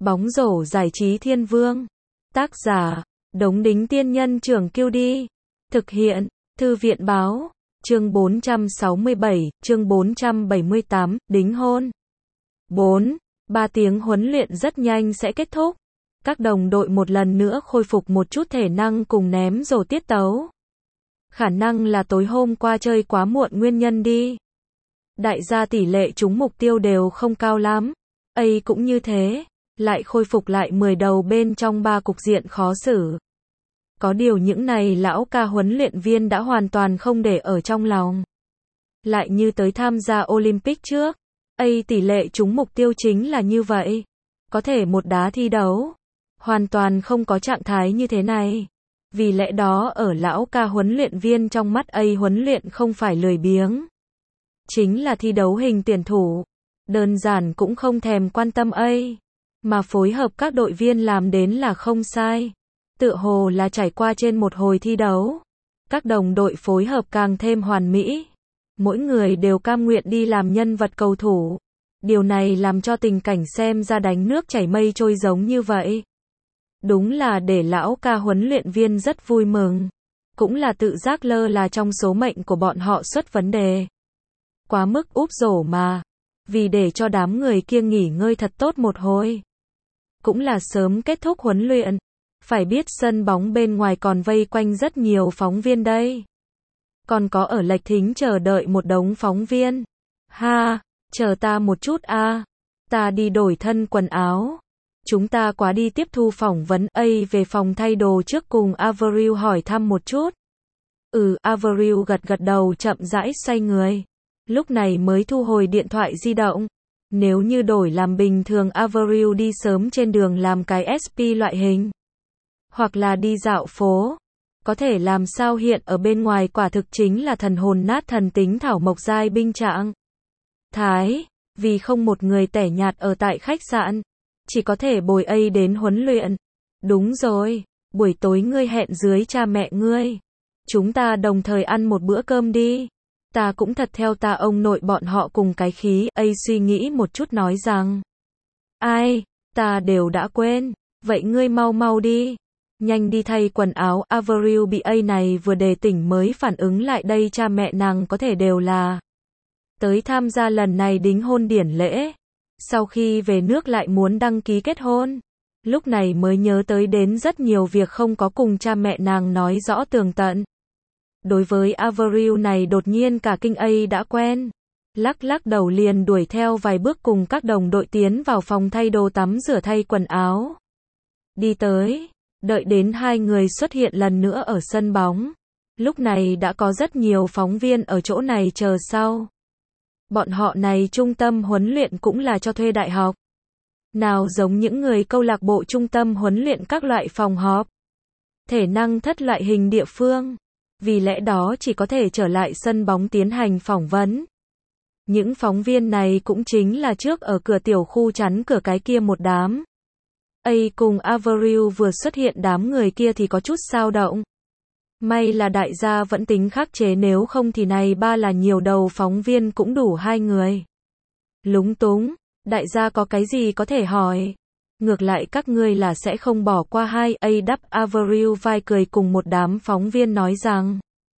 Bóng rổ giải trí thiên vương. Tác giả, Đống Đính Tiên Nhân Trưởng Kiêu Đi. Thực hiện, Thư viện Báo. Chương 467, chương 478, đính hôn. 3 tiếng huấn luyện rất nhanh sẽ kết thúc. Các đồng đội một lần nữa khôi phục một chút thể năng cùng ném rổ tiết tấu. Khả năng là tối hôm qua chơi quá muộn nguyên nhân đi. Đại gia tỷ lệ trúng mục tiêu đều không cao lắm. Cũng như thế, lại khôi phục lại 10 đầu bên trong 3 cục diện khó xử. Có điều những này lão ca huấn luyện viên đã hoàn toàn không để ở trong lòng. Lại như tới tham gia Olympic trước, tỷ lệ trúng mục tiêu chính là như vậy. Có thể một đá thi đấu, hoàn toàn không có trạng thái như thế này. Vì lẽ đó ở lão ca huấn luyện viên trong mắt huấn luyện không phải lười biếng. Chính là thi đấu hình tuyển thủ. Đơn giản cũng không thèm quan tâm mà phối hợp các đội viên làm đến là không sai. Tựa hồ là trải qua trên một hồi thi đấu. Các đồng đội phối hợp càng thêm hoàn mỹ. Mỗi người đều cam nguyện đi làm nhân vật cầu thủ. Điều này làm cho tình cảnh xem ra đánh nước chảy mây trôi giống như vậy. Đúng là để lão ca huấn luyện viên rất vui mừng. Cũng là tự giác lơ là trong số mệnh của bọn họ xuất vấn đề. Quá mức úp rổ mà. Vì để cho đám người kia nghỉ ngơi thật tốt một hồi. Cũng là sớm kết thúc huấn luyện. Phải biết sân bóng bên ngoài còn vây quanh rất nhiều phóng viên đây. Còn có ở lệch thính chờ đợi một đống phóng viên. Chờ ta một chút ta đi đổi thân quần áo. Chúng ta quá đi tiếp thu phỏng vấn về phòng thay đồ trước cùng Avril hỏi thăm một chút. Avril gật đầu chậm rãi xoay người. Lúc này mới thu hồi điện thoại di động. Nếu như đổi làm bình thường Avril đi sớm trên đường làm cái SP loại hình. Hoặc là đi dạo phố. Có thể làm sao hiện ở bên ngoài quả thực chính là thần hồn nát thần tính thảo mộc giai binh trạng. Vì không một người tẻ nhạt ở tại khách sạn. Chỉ có thể bồi đến huấn luyện. Đúng rồi, buổi tối ngươi hẹn dưới cha mẹ ngươi. Chúng ta đồng thời ăn một bữa cơm đi. Ta cũng thật theo ta ông nội bọn họ cùng cái khí. Suy nghĩ một chút nói rằng. Ta đều đã quên. Vậy ngươi mau đi. Nhanh đi thay quần áo. Avril bị này vừa đề tỉnh mới phản ứng lại đây cha mẹ nàng có thể đều là tới tham gia lần này đính hôn điển lễ. Sau khi về nước lại muốn đăng ký kết hôn. Lúc này mới nhớ tới đến rất nhiều việc không có cùng cha mẹ nàng nói rõ tường tận. Đối với Avril này đột nhiên cả kinh đã quen. Lắc đầu liền đuổi theo vài bước cùng các đồng đội tiến vào phòng thay đồ tắm rửa thay quần áo. Đi tới, đợi đến hai người xuất hiện lần nữa ở sân bóng. Lúc này đã có rất nhiều phóng viên ở chỗ này chờ sau. Bọn họ này trung tâm huấn luyện cũng là cho thuê đại học. Nào giống những người câu lạc bộ trung tâm huấn luyện các loại phòng họp. Thể năng thất loại hình địa phương. Vì lẽ đó chỉ có thể trở lại sân bóng tiến hành phỏng vấn. Những phóng viên này cũng chính là trước ở cửa tiểu khu chắn cửa cái kia một đám. Cùng Avril vừa xuất hiện đám người kia thì có chút xao động. May là đại gia vẫn tính khắc chế nếu không thì này là nhiều đầu phóng viên cũng đủ 2 người. Lúng túng, đại gia có cái gì có thể hỏi. Ngược lại các ngươi là sẽ không bỏ qua đắp Avril vai cười cùng một đám phóng viên nói rằng.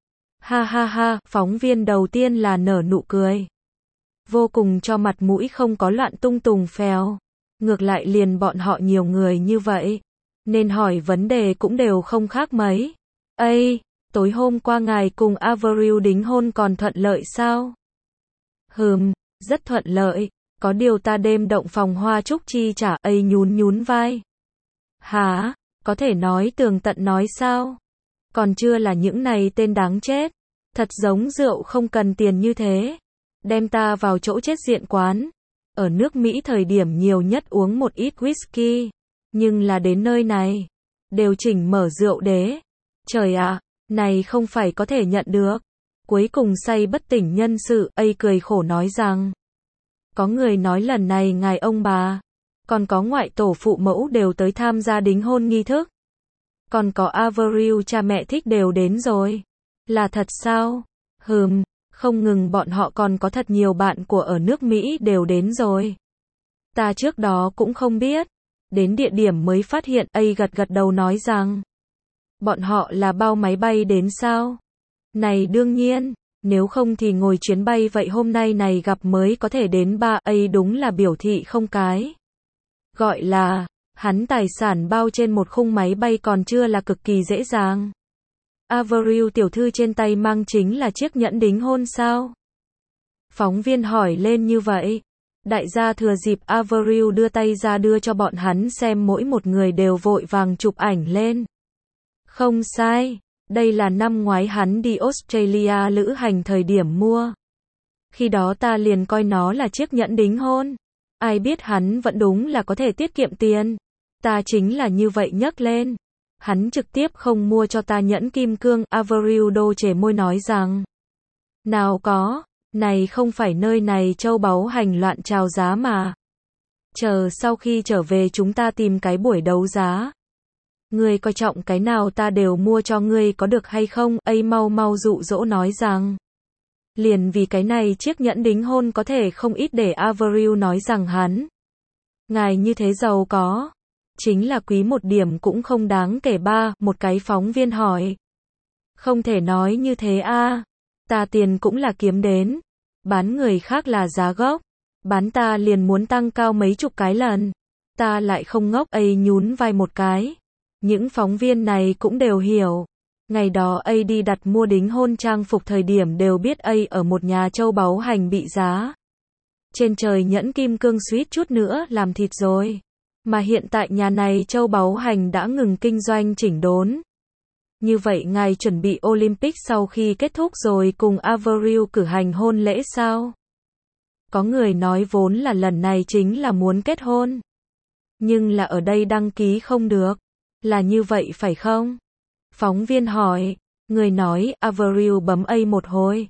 Phóng viên đầu tiên là nở nụ cười. Vô cùng cho mặt mũi không có loạn tung tùng phèo. Ngược lại liền bọn họ nhiều người như vậy. Nên hỏi vấn đề cũng đều không khác mấy. Tối hôm qua ngài cùng Avril đính hôn còn thuận lợi sao? Rất thuận lợi. Có điều ta đêm động phòng hoa trúc chi trả nhún vai. Có thể nói tường tận nói sao? Còn chưa là những này tên đáng chết. Thật giống rượu không cần tiền như thế. Đem ta vào chỗ chết diện quán. Ở nước Mỹ thời điểm nhiều nhất uống một ít whisky. Nhưng là đến nơi này. Đều chỉnh mở rượu đế. Trời ạ, này không phải có thể nhận được. Cuối cùng say bất tỉnh nhân sự. Cười khổ nói rằng. Có người nói lần này ngài ông bà. Còn có ngoại tổ phụ mẫu đều tới tham gia đính hôn nghi thức. Còn có Avril cha mẹ thích đều đến rồi. Là thật sao? Không ngừng bọn họ còn có thật nhiều bạn của ở nước Mỹ đều đến rồi. Ta trước đó cũng không biết. Đến địa điểm mới phát hiện, A gật gật đầu nói rằng, bọn họ là bao máy bay đến sao? Này đương nhiên, nếu không thì ngồi chuyến bay vậy hôm nay này gặp mới có thể đến ba. A đúng là biểu thị không cái. Gọi là, hắn tài sản bao trên một khung máy bay còn chưa là cực kỳ dễ dàng. Avril tiểu thư trên tay mang chính là chiếc nhẫn đính hôn sao? Phóng viên hỏi lên như vậy. Đại gia thừa dịp Avril đưa tay ra đưa cho bọn hắn xem mỗi một người đều vội vàng chụp ảnh lên. Không sai, đây là năm ngoái hắn đi Australia lữ hành thời điểm mua. Khi đó ta liền coi nó là chiếc nhẫn đính hôn. Ai biết hắn vẫn đúng là có thể tiết kiệm tiền. Ta chính là như vậy nhấc lên. Hắn trực tiếp không mua cho ta nhẫn kim cương. Avril đô chề môi nói rằng, nào có, này không phải nơi này châu báu hành loạn chào giá mà. Chờ sau khi trở về chúng ta tìm cái buổi đấu giá. Ngươi coi trọng cái nào ta đều mua cho ngươi có được hay không? A mau mau dụ dỗ nói rằng, liền vì cái này chiếc nhẫn đính hôn có thể không ít để. Avril nói rằng hắn, ngài như thế giàu có, chính là quý một điểm cũng không đáng kể ba. Một cái phóng viên hỏi, không thể nói như thế a, ta tiền cũng là kiếm đến, bán người khác là giá gốc, bán ta liền muốn tăng cao mấy chục cái lần, ta lại không ngốc. A nhún vai một cái. Những phóng viên này cũng đều hiểu. Ngày đó A đi đặt mua đính hôn trang phục thời điểm đều biết A ở một nhà châu báu hành bị giá. Trên trời nhẫn kim cương suýt chút nữa làm thịt rồi. Mà hiện tại nhà này châu báu hành đã ngừng kinh doanh chỉnh đốn. Như vậy ngài chuẩn bị Olympic sau khi kết thúc rồi cùng Avril cử hành hôn lễ sao? Có người nói vốn là lần này chính là muốn kết hôn. Nhưng là ở đây đăng ký không được. Là như vậy phải không? Phóng viên hỏi. Người nói. Avril bấm A một hồi.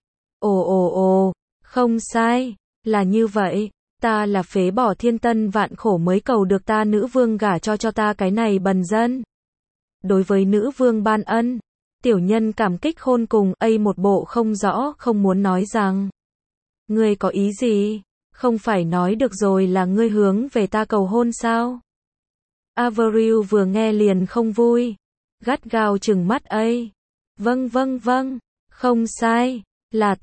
Ồ, không sai. Là như vậy. Ta là phế bỏ thiên tân vạn khổ mới cầu được ta nữ vương gả cho ta cái này bần dân. Đối với nữ vương ban ân, tiểu nhân cảm kích khôn cùng. A một bộ không rõ không muốn nói rằng, ngươi có ý gì? Không phải nói được rồi là ngươi hướng về ta cầu hôn sao? Avril vừa nghe liền không vui, gắt gao trừng mắt A. Vâng, không sai, là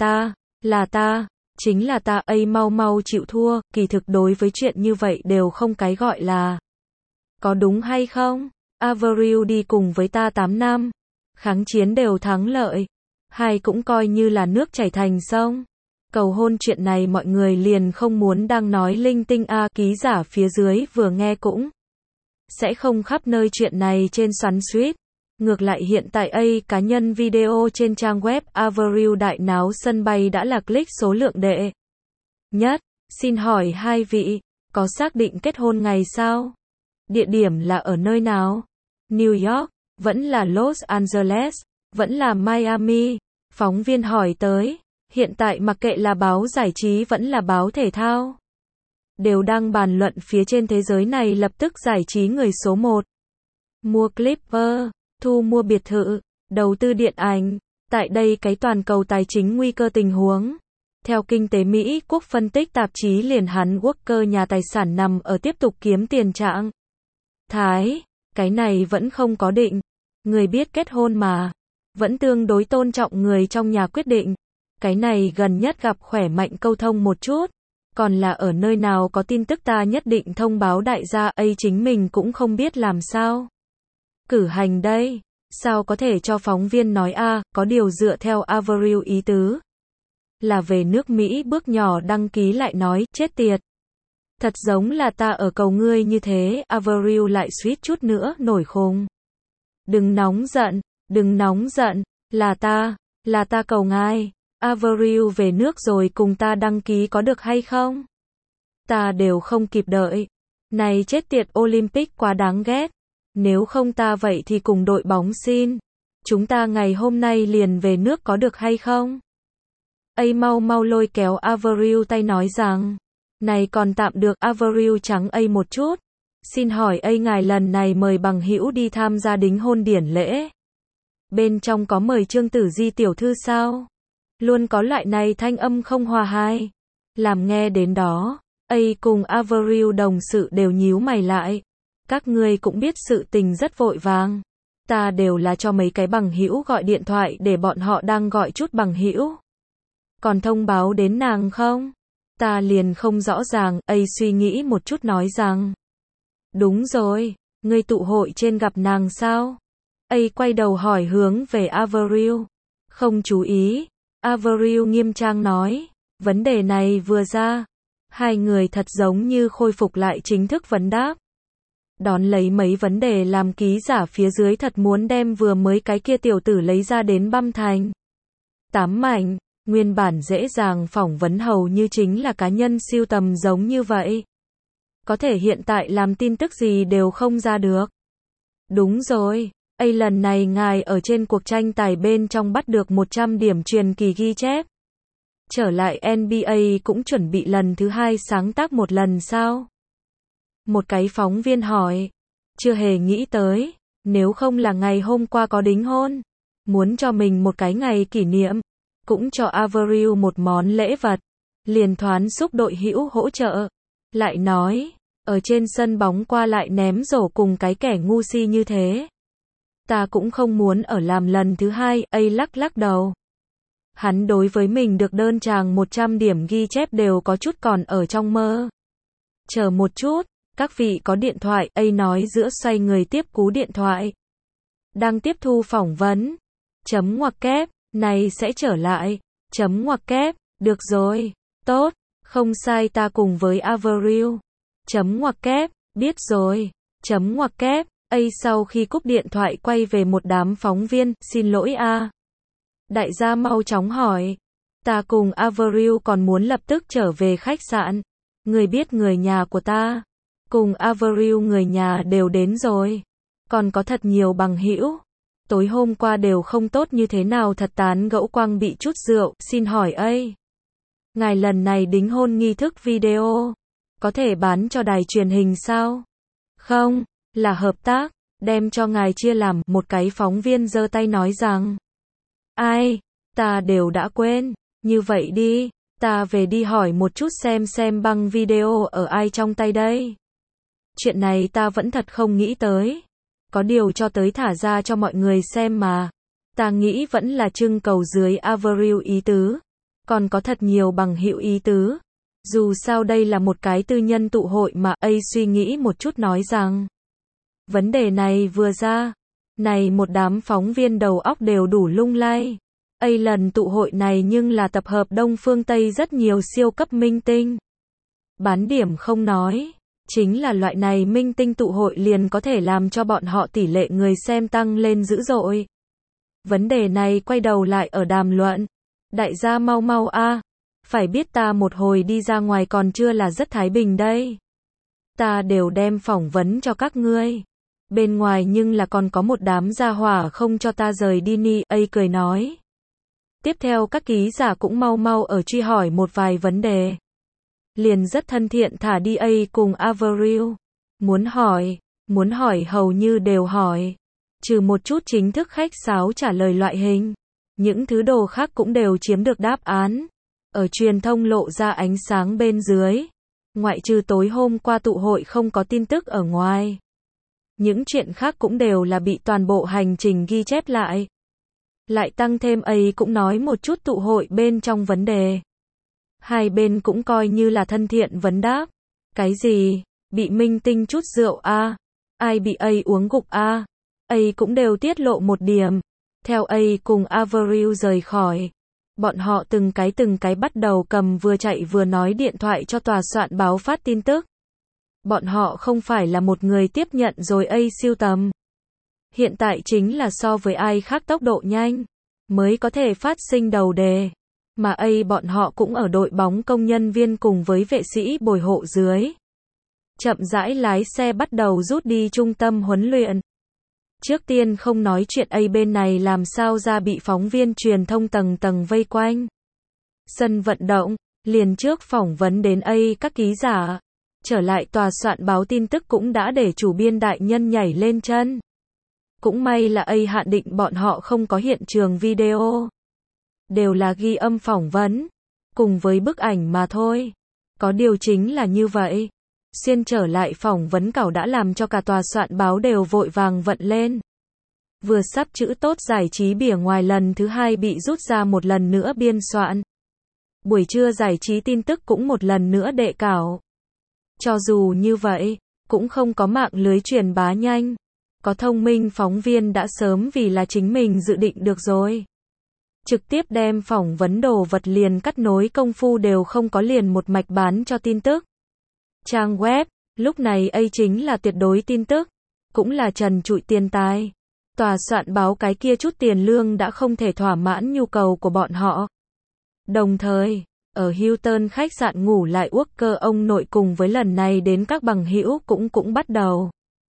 ta, chính là ta. A mau mau chịu thua, kỳ thực đối với chuyện như vậy đều không cái gọi là có đúng hay không. Avril đi cùng với ta 8 năm, kháng chiến đều thắng lợi, hai cũng coi như là nước chảy thành sông. Cầu hôn chuyện này mọi người liền không muốn đang nói linh tinh a. Ký giả phía dưới vừa nghe cũng sẽ không khắp nơi chuyện này trên xoắn xuýt. Ngược lại hiện tại A cá nhân video trên trang web Avril đại náo sân bay đã là click số lượng đệ nhất. Xin hỏi hai vị, có xác định kết hôn ngày sao? Địa điểm là ở nơi nào? New York, vẫn là Los Angeles, vẫn là Miami? Phóng viên hỏi tới. Hiện tại mặc kệ là báo giải trí vẫn là báo thể thao, đều đang bàn luận phía trên thế giới này lập tức giải trí người số 1. Mua Clipper, thu mua biệt thự, đầu tư điện ảnh. Tại đây cái toàn cầu tài chính nguy cơ tình huống. Theo Kinh tế Mỹ Quốc phân tích tạp chí liền hắn Walker nhà tài sản nằm ở tiếp tục kiếm tiền trạng thái. Cái này vẫn không có định. Người biết kết hôn mà. Vẫn tương đối tôn trọng người trong nhà quyết định. Cái này gần nhất gặp khỏe mạnh câu thông một chút. Còn là ở nơi nào có tin tức ta nhất định thông báo đại gia. A chính mình cũng không biết làm sao cử hành đây. Sao có thể cho phóng viên nói a? Có điều dựa theo Avril ý tứ là về nước Mỹ bước nhỏ đăng ký lại nói, chết tiệt. Thật giống là ta ở cầu ngươi như thế. Avril lại suýt chút nữa nổi khùng. Đừng nóng giận, là ta cầu ngài. Avril về nước rồi cùng ta đăng ký có được hay không? Ta đều không kịp đợi. Này chết tiệt Olympic quá đáng ghét. Nếu không ta vậy thì cùng đội bóng xin. Chúng ta ngày hôm nay liền về nước có được hay không? A mau mau lôi kéo Avril tay nói rằng, này còn tạm được. Avril trắng A một chút. Xin hỏi A ngài lần này mời bằng hữu đi tham gia đính hôn điển lễ. Bên trong có mời Trương Tử Di tiểu thư sao? Luôn có loại này thanh âm không hòa hai. Làm nghe đến đó, A cùng Avril đồng sự đều nhíu mày lại. Các ngươi cũng biết sự tình rất vội vàng. Ta đều là cho mấy cái bằng hữu gọi điện thoại để bọn họ đang gọi chút bằng hữu. Còn thông báo đến nàng không? Ta liền không rõ ràng, ấy suy nghĩ một chút nói rằng. Đúng rồi, ngươi tụ hội trên gặp nàng sao? Ấy quay đầu hỏi hướng về Avril. Không chú ý. Avril nghiêm trang nói. Vấn đề này vừa ra. Hai người thật giống như khôi phục lại chính thức vấn đáp. Đón lấy mấy vấn đề làm ký giả phía dưới thật muốn đem vừa mới cái kia tiểu tử lấy ra đến băm thành 8 mảnh. Nguyên bản dễ dàng phỏng vấn hầu như chính là cá nhân siêu tầm giống như vậy. Có thể hiện tại làm tin tức gì đều không ra được. Đúng rồi, lần này ngài ở trên cuộc tranh tài bên trong bắt được 100 điểm truyền kỳ ghi chép. Trở lại NBA cũng chuẩn bị lần thứ 2 sáng tác một lần sao? Một cái phóng viên hỏi. Chưa hề nghĩ tới, nếu không là ngày hôm qua có đính hôn. Muốn cho mình một cái ngày kỷ niệm. Cũng cho Avril một món lễ vật. Liền thoán xúc đội hữu hỗ trợ. Lại nói, ở trên sân bóng qua lại ném rổ cùng cái kẻ ngu si như thế. Ta cũng không muốn ở làm lần thứ 2, lắc lắc đầu. Hắn đối với mình được đơn tràng 100 điểm ghi chép đều có chút còn ở trong mơ. Chờ một chút, các vị có điện thoại, nói giữa xoay người tiếp cú điện thoại. Đang tiếp thu phỏng vấn. Chấm ngoặc kép, này sẽ trở lại. Chấm ngoặc kép, được rồi, tốt, không sai ta cùng với Avril. Chấm ngoặc kép, biết rồi. Chấm ngoặc kép, sau khi cúp điện thoại quay về một đám phóng viên, xin lỗi a. Đại gia mau chóng hỏi. Ta cùng Avril còn muốn lập tức trở về khách sạn. Người biết người nhà của ta. Cùng Avril người nhà đều đến rồi. Còn có thật nhiều bằng hữu. Tối hôm qua đều không tốt như thế nào thật tán gẫu quang bị chút rượu, xin hỏi ngài lần này đính hôn nghi thức video. Có thể bán cho đài truyền hình sao? Không, là hợp tác, đem cho ngài chia làm, một cái phóng viên giơ tay nói rằng. Ai, ta đều đã quên, như vậy đi, ta về đi hỏi một chút xem băng video ở ai trong tay đây. Chuyện này ta vẫn thật không nghĩ tới. Có điều cho tới thả ra cho mọi người xem mà. Ta nghĩ vẫn là trưng cầu dưới Avril ý tứ. Còn có thật nhiều bằng hữu ý tứ. Dù sao đây là một cái tư nhân tụ hội mà suy nghĩ một chút nói rằng. Vấn đề này vừa ra. Này một đám phóng viên đầu óc đều đủ lung lay. Lần tụ hội này nhưng là tập hợp Đông phương Tây rất nhiều siêu cấp minh tinh. Bán điểm không nói. Chính là loại này minh tinh tụ hội liền có thể làm cho bọn họ tỷ lệ người xem tăng lên dữ dội. Vấn đề này quay đầu lại ở đàm luận. Đại gia mau mau a, phải biết ta một hồi đi ra ngoài còn chưa là rất thái bình đây. Ta đều đem phỏng vấn cho các ngươi. Bên ngoài nhưng là còn có một đám gia hỏa không cho ta rời đi ni, cười nói. Tiếp theo các ký giả cũng mau mau ở truy hỏi một vài vấn đề. Liền rất thân thiện thả đi cùng Avril. Muốn hỏi hầu như đều hỏi. Trừ một chút chính thức khách sáo trả lời loại hình. Những thứ đồ khác cũng đều chiếm được đáp án. Ở truyền thông lộ ra ánh sáng bên dưới. Ngoại trừ tối hôm qua tụ hội không có tin tức ở ngoài. Những chuyện khác cũng đều là bị toàn bộ hành trình ghi chép lại. Lại tăng thêm cũng nói một chút tụ hội bên trong vấn đề. Hai bên cũng coi như là thân thiện vấn đáp. Cái gì? Bị minh tinh chút rượu a? Ai bị uống gục a? Cũng đều tiết lộ một điểm. Theo cùng Avril rời khỏi. Bọn họ từng cái bắt đầu cầm vừa chạy vừa nói điện thoại cho tòa soạn báo phát tin tức. Bọn họ không phải là một người tiếp nhận rồi siêu tầm. Hiện tại chính là so với ai khác tốc độ nhanh. Mới có thể phát sinh đầu đề. Mà bọn họ cũng ở đội bóng công nhân viên cùng với vệ sĩ bồi hộ dưới. Chậm rãi lái xe bắt đầu rút đi trung tâm huấn luyện. Trước tiên không nói chuyện bên này làm sao ra bị phóng viên truyền thông tầng tầng vây quanh. Sân vận động, liền trước phỏng vấn đến các ký giả. Trở lại tòa soạn báo tin tức cũng đã để chủ biên đại nhân nhảy lên chân. Cũng may là hạn định bọn họ không có hiện trường video. Đều là ghi âm phỏng vấn. Cùng với bức ảnh mà thôi. Có điều chính là như vậy. Xuyên trở lại phỏng vấn cảo đã làm cho cả tòa soạn báo đều vội vàng vận lên. Vừa sắp chữ tốt giải trí bìa ngoài lần thứ hai bị rút ra một lần nữa biên soạn. Buổi trưa giải trí tin tức cũng một lần nữa đệ cảo. Cho dù như vậy, cũng không có mạng lưới truyền bá nhanh. Có thông minh phóng viên đã sớm vì là chính mình dự định được rồi. Trực tiếp đem phỏng vấn đồ vật liền cắt nối công phu đều không có liền một mạch bán cho tin tức. Trang web, lúc này ấy chính là tuyệt đối tin tức, cũng là trần trụi tiền tài. Tòa soạn báo cái kia chút tiền lương đã không thể thỏa mãn nhu cầu của bọn họ. Đồng thời, ở Hilton khách sạn ngủ lại Walker ông nội cùng với lần này đến các bằng hữu cũng bắt đầu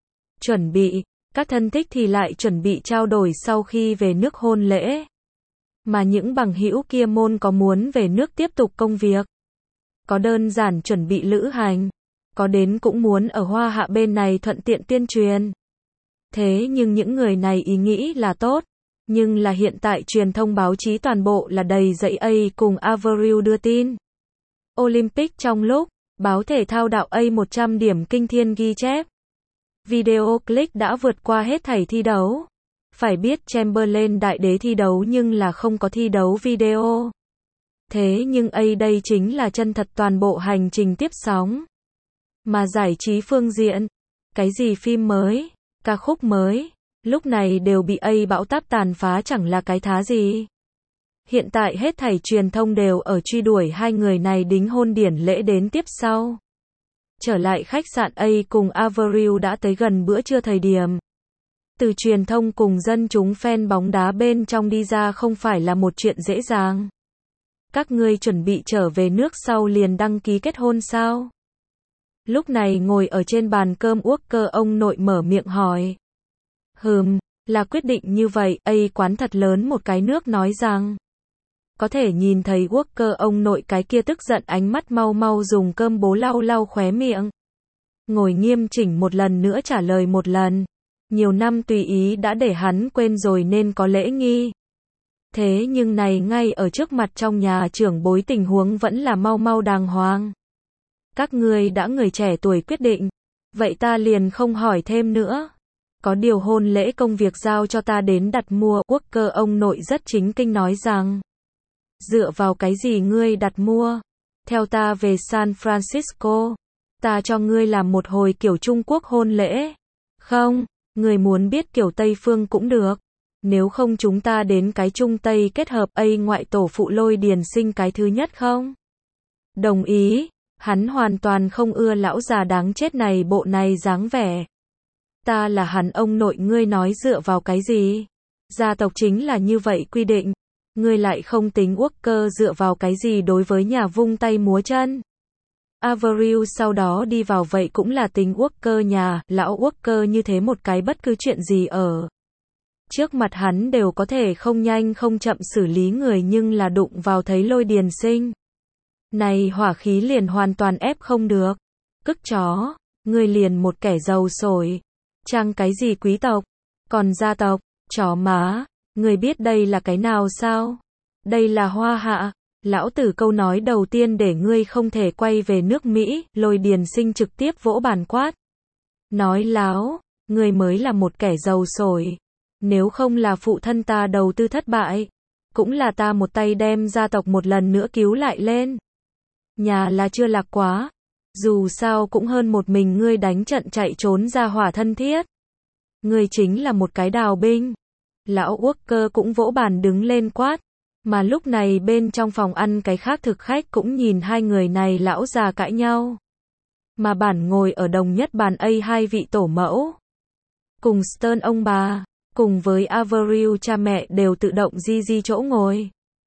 chuẩn bị, các thân thích thì lại chuẩn bị trao đổi sau khi về nước hôn lễ. Mà những bằng hữu kia môn có muốn về nước tiếp tục công việc, có đơn giản chuẩn bị lữ hành, có đến cũng muốn ở Hoa Hạ bên này thuận tiện tuyên truyền. Thế nhưng những người này ý nghĩ là tốt, nhưng là hiện tại truyền thông báo chí toàn bộ là đầy dẫy A cùng Avril đưa tin. Olympic trong lúc, báo thể thao đạo A 100 điểm kinh thiên ghi chép. Video click đã vượt qua hết thảy thi đấu. Phải biết Chamberlain đại đế thi đấu nhưng là không có thi đấu video. Thế nhưng A đây chính là chân thật toàn bộ hành trình tiếp sóng. Mà giải trí phương diện, cái gì phim mới, ca khúc mới, lúc này đều bị A bão táp tàn phá chẳng là cái thá gì. Hiện tại hết thảy truyền thông đều ở truy đuổi hai người này đính hôn điển lễ đến tiếp sau. Trở lại khách sạn A cùng Avril đã tới gần bữa trưa thời điểm. Từ truyền thông cùng dân chúng fan bóng đá bên trong đi ra không phải là một chuyện dễ dàng. Các ngươi chuẩn bị trở về nước sau liền đăng ký kết hôn sao? Lúc này ngồi ở trên bàn cơm Walker ông nội mở miệng hỏi. Là quyết định như vậy, A quán thật lớn một cái nước nói rằng. Có thể nhìn thấy Walker ông nội cái kia tức giận ánh mắt mau mau dùng cơm bố lau lau khóe miệng. Ngồi nghiêm chỉnh một lần nữa trả lời một lần. Nhiều năm tùy ý đã để hắn quên rồi nên có lễ nghi. Thế nhưng này ngay ở trước mặt trong nhà trưởng bối tình huống vẫn là mau mau đàng hoàng. Các ngươi đã người trẻ tuổi quyết định. Vậy ta liền không hỏi thêm nữa. Có điều hôn lễ công việc giao cho ta đến đặt mua. Walker ông nội rất chính kinh nói rằng. Dựa vào cái gì ngươi đặt mua? Theo ta về San Francisco. Ta cho ngươi làm một hồi kiểu Trung Quốc hôn lễ. Không, ngươi muốn biết kiểu Tây Phương cũng được. Nếu không chúng ta đến cái Trung Tây kết hợp A ngoại tổ phụ Lôi Điền Sinh cái thứ nhất không? Đồng ý, hắn hoàn toàn không ưa lão già đáng chết này bộ này dáng vẻ. Ta là hắn ông nội ngươi nói dựa vào cái gì? Gia tộc chính là như vậy quy định. Ngươi lại không tính Walker dựa vào cái gì đối với nhà vung tay múa chân. Avril sau đó đi vào vậy cũng là tính Walker nhà, lão Walker như thế một cái bất cứ chuyện gì ở. Trước mặt hắn đều có thể không nhanh không chậm xử lý người nhưng là đụng vào thấy Lôi Điền Sinh. Này hỏa khí liền hoàn toàn ép không được. Cức chó, ngươi liền một kẻ giàu sổi. Trang cái gì quý tộc, còn gia tộc, chó má, ngươi biết đây là cái nào sao? Đây là Hoa Hạ. Lão tử câu nói đầu tiên để ngươi không thể quay về nước Mỹ, Lôi Điền Sinh trực tiếp vỗ bàn quát. Nói láo, ngươi mới là một kẻ giàu sổi. Nếu không là phụ thân ta đầu tư thất bại, cũng là ta một tay đem gia tộc một lần nữa cứu lại lên. Nhà là chưa lạc quá, dù sao cũng hơn một mình ngươi đánh trận chạy trốn ra hỏa thân thiết. Ngươi chính là một cái đào binh. Lão Walker cũng vỗ bàn đứng lên quát. Mà lúc này bên trong phòng ăn cái khác thực khách cũng nhìn hai người này lão già cãi nhau. Mà bản ngồi ở đồng nhất bàn A hai vị tổ mẫu. Cùng Stern ông bà, cùng với Avril cha mẹ đều tự động di chỗ ngồi.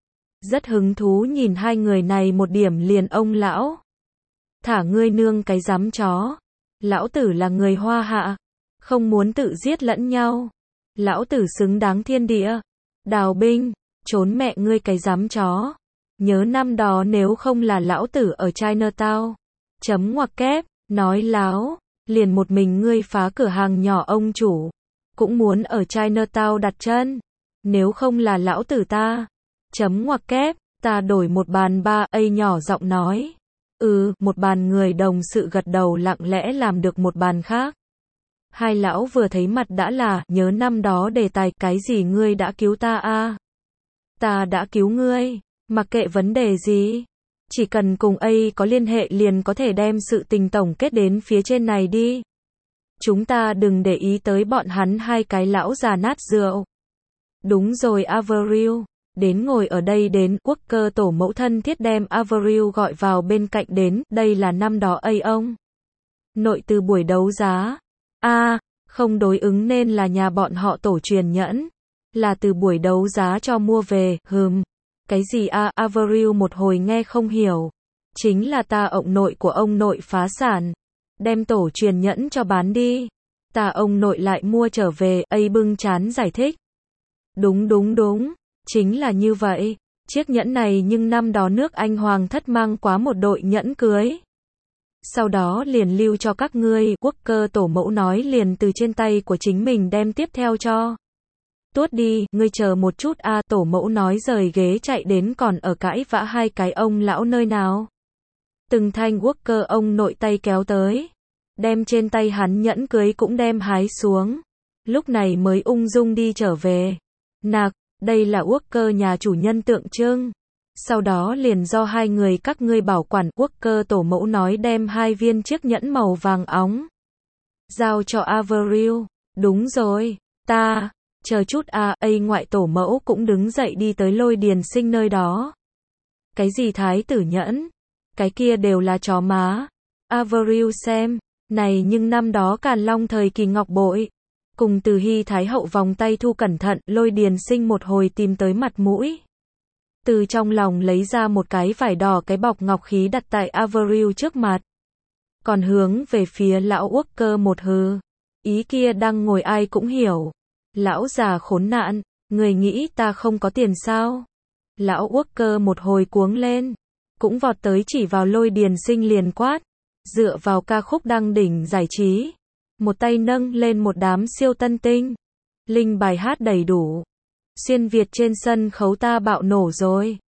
Rất hứng thú nhìn hai người này một điểm liền ông lão. Thả ngươi nương cái giám chó. Lão tử là người Hoa Hạ. Không muốn tự giết lẫn nhau. Lão tử xứng đáng thiên địa. Đào binh. Trốn mẹ ngươi cái giám chó. Nhớ năm đó nếu không là lão tử ở Chinatown. Chấm ngoặc kép, nói láo. Liền một mình ngươi phá cửa hàng nhỏ ông chủ. Cũng muốn ở Chinatown đặt chân. Nếu không là lão tử ta. Chấm ngoặc kép, ta đổi một bàn ba A nhỏ giọng nói. Một bàn người đồng sự gật đầu lặng lẽ làm được một bàn khác. Hai lão vừa thấy mặt đã là, nhớ năm đó đề tài, cái gì ngươi đã cứu ta à? Ta đã cứu ngươi, mặc kệ vấn đề gì. Chỉ cần cùng ấy có liên hệ liền có thể đem sự tình tổng kết đến phía trên này đi. Chúng ta đừng để ý tới bọn hắn hai cái lão già nát rượu. Đúng rồi Avril, đến ngồi ở đây đến, Walker tổ mẫu thân thiết đem Avril gọi vào bên cạnh đến, đây là năm đó ông nội từ buổi đấu giá. Không đối ứng nên là nhà bọn họ tổ truyền nhẫn. Là từ buổi đấu giá cho mua về, Cái gì Avril một hồi nghe không hiểu. Chính là ta ông nội của ông nội phá sản. Đem tổ truyền nhẫn cho bán đi. Ta ông nội lại mua trở về, bưng chán giải thích. Đúng, chính là như vậy. Chiếc nhẫn này nhưng năm đó nước Anh Hoàng thất mang quá một đội nhẫn cưới. Sau đó liền lưu cho các ngươi, Walker tổ mẫu nói liền từ trên tay của chính mình đem tiếp theo cho. Tuốt đi, ngươi chờ một chút tổ mẫu nói rời ghế chạy đến còn ở cãi vã hai cái ông lão nơi nào. Từng thanh Walker ông nội tay kéo tới. Đem trên tay hắn nhẫn cưới cũng đem hái xuống. Lúc này mới ung dung đi trở về. Nạc, đây là Walker nhà chủ nhân tượng trưng. Sau đó liền do hai người các ngươi bảo quản, Walker tổ mẫu nói đem hai viên chiếc nhẫn màu vàng óng. Giao cho Avril. Đúng rồi, chờ chút ngoại tổ mẫu cũng đứng dậy đi tới Lôi Điền Sinh nơi đó. Cái gì thái tử nhẫn? Cái kia đều là chó má. Avril xem, này nhưng năm đó Càn Long thời kỳ ngọc bội. Cùng Từ Hy Thái hậu vòng tay thu cẩn thận, Lôi Điền Sinh một hồi tìm tới mặt mũi. Từ trong lòng lấy ra một cái vải đỏ cái bọc ngọc khí đặt tại Avril trước mặt. Còn hướng về phía lão Walker một hừ. Ý kia đang ngồi ai cũng hiểu. Lão già khốn nạn, người nghĩ ta không có tiền sao? Lão Walker một hồi cuống lên. Cũng vọt tới chỉ vào Lôi Điền Sinh liền quát. Dựa vào ca khúc đăng đỉnh giải trí. Một tay nâng lên một đám siêu tân tinh. Linh bài hát đầy đủ. Xuyên Việt trên sân khấu ta bạo nổ rồi.